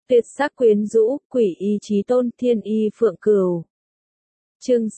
Tuyệt sắc quyến rũ, quỷ y chí tôn, thiên y phượng cửu. Chương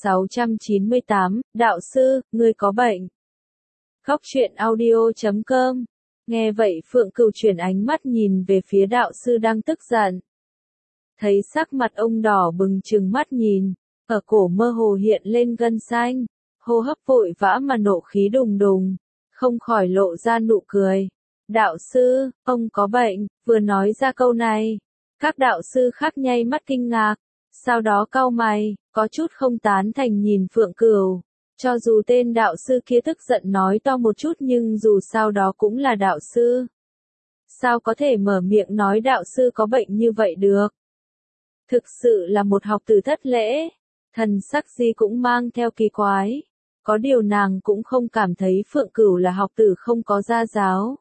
698, đạo sư, ngươi có bệnh. Góc truyện audio.com. Nghe vậy Phượng Cửu chuyển ánh mắt nhìn về phía đạo sư đang tức giận. Thấy sắc mặt ông đỏ bừng trừng mắt nhìn, ở cổ mơ hồ hiện lên gân xanh, hô hấp vội vã mà nộ khí đùng đùng, không khỏi lộ ra nụ cười. Đạo sư, ông có bệnh, vừa nói ra câu này. Các đạo sư khác nháy mắt kinh ngạc, sau đó cau mày, có chút không tán thành nhìn Phượng Cửu. Cho dù tên đạo sư kia tức giận nói to một chút nhưng dù sao đó cũng là đạo sư. Sao có thể mở miệng nói đạo sư có bệnh như vậy được? Thực sự là một học tử thất lễ. Thần sắc Di cũng mang theo kỳ quái. Có điều nàng cũng không cảm thấy Phượng Cửu là học tử không có gia giáo.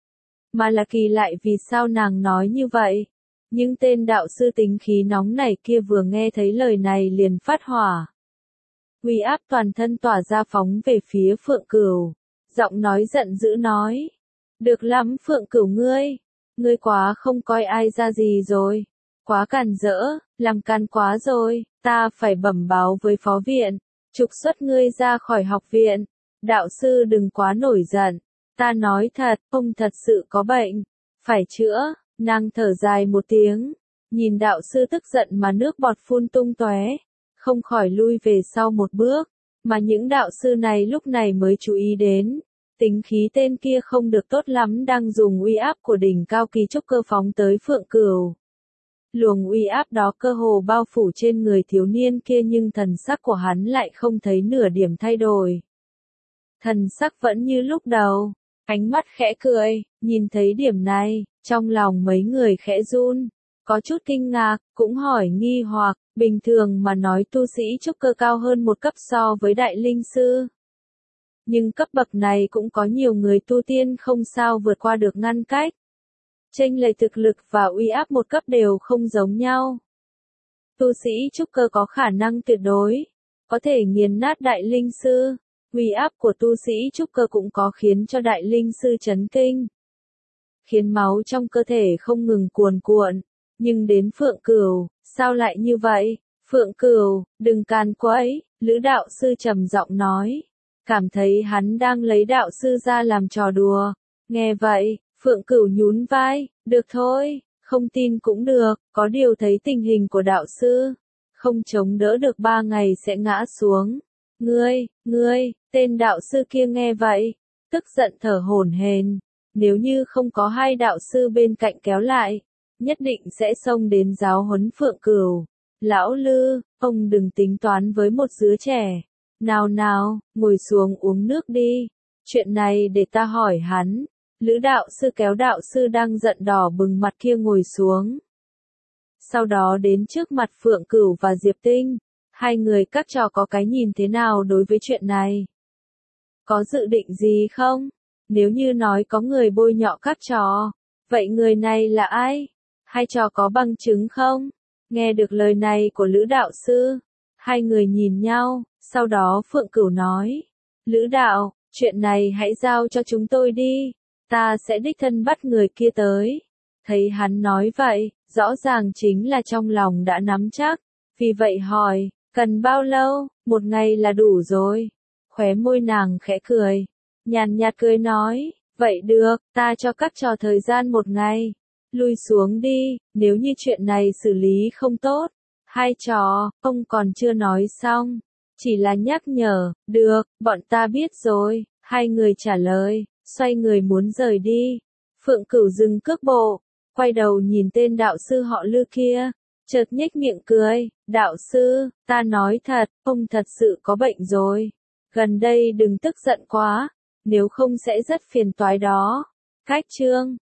Mà là kỳ lại vì sao nàng nói như vậy. Nhưng tên đạo sư tính khí nóng này kia vừa nghe thấy lời này liền phát hỏa. Uy áp toàn thân tỏa ra phóng về phía Phượng Cửu. Giọng nói giận dữ nói. Được lắm Phượng Cửu ngươi quá không coi ai ra gì rồi. Quá càn rỡ, làm càn quá rồi, ta phải bẩm báo với phó viện, trục xuất ngươi ra khỏi học viện. Đạo sư đừng quá nổi giận, ta nói thật, ông thật sự có bệnh, phải chữa. Nàng thở dài một tiếng, nhìn đạo sư tức giận mà nước bọt phun tung tóe, không khỏi lui về sau một bước, mà những đạo sư này lúc này mới chú ý đến, tính khí tên kia không được tốt lắm đang dùng uy áp của đỉnh cao kỳ trúc cơ phóng tới Phượng Cửu. Luồng uy áp đó cơ hồ bao phủ trên người thiếu niên kia nhưng thần sắc của hắn lại không thấy nửa điểm thay đổi. Thần sắc vẫn như lúc đầu, ánh mắt khẽ cười, nhìn thấy điểm này, trong lòng mấy người khẽ run, có chút kinh ngạc, cũng hỏi nghi hoặc, bình thường mà nói tu sĩ trúc cơ cao hơn một cấp so với đại linh sư. Nhưng cấp bậc này cũng có nhiều người tu tiên không sao vượt qua được ngăn cách. Chênh lệch thực lực và uy áp một cấp đều không giống nhau. Tu sĩ trúc cơ có khả năng tuyệt đối, có thể nghiền nát đại linh sư. Uy áp của tu sĩ trúc cơ cũng có khiến cho đại linh sư chấn kinh. Khiến máu trong cơ thể không ngừng cuồn cuộn. Nhưng đến Phượng Cửu, sao lại như vậy? Phượng Cửu, đừng càn quấy, Lữ đạo sư trầm giọng nói. Cảm thấy hắn đang lấy đạo sư ra làm trò đùa. Nghe vậy, Phượng Cửu nhún vai, được thôi, không tin cũng được, có điều thấy tình hình của đạo sư. Không chống đỡ được 3 ngày sẽ ngã xuống. Ngươi, tên đạo sư kia nghe vậy, tức giận thở hổn hển. Nếu như không có hai đạo sư bên cạnh kéo lại, nhất định sẽ xông đến giáo huấn Phượng Cửu. Lão Lư, ông đừng tính toán với một đứa trẻ. Nào, ngồi xuống uống nước đi. Chuyện này để ta hỏi hắn. Lữ đạo sư kéo đạo sư đang giận đỏ bừng mặt kia ngồi xuống. Sau đó đến trước mặt Phượng Cửu và Diệp Tinh. Hai người các trò có cái nhìn thế nào đối với chuyện này? Có dự định gì không? Nếu như nói có người bôi nhọ các trò, vậy người này là ai? Hai trò có bằng chứng không? Nghe được lời này của Lữ đạo sư, hai người nhìn nhau, sau đó Phượng Cửu nói. Lữ đạo, chuyện này hãy giao cho chúng tôi đi, ta sẽ đích thân bắt người kia tới. Thấy hắn nói vậy, rõ ràng chính là trong lòng đã nắm chắc, vì vậy hỏi, cần bao lâu? 1 ngày là đủ rồi. Khóe môi nàng khẽ cười, nhàn nhạt cười nói, vậy được, ta cho các trò thời gian 1 ngày. Lui xuống đi, nếu như chuyện này xử lý không tốt. Hai trò, ông còn chưa nói xong. Chỉ là nhắc nhở, được, bọn ta biết rồi. Hai người trả lời, xoay người muốn rời đi. Phượng Cửu dừng cước bộ, quay đầu nhìn tên đạo sư họ Lư kia. Chợt nhếch miệng cười, đạo sư, ta nói thật, ông thật sự có bệnh rồi. Gần đây đừng tức giận quá, nếu không sẽ rất phiền toái đó. Cách chương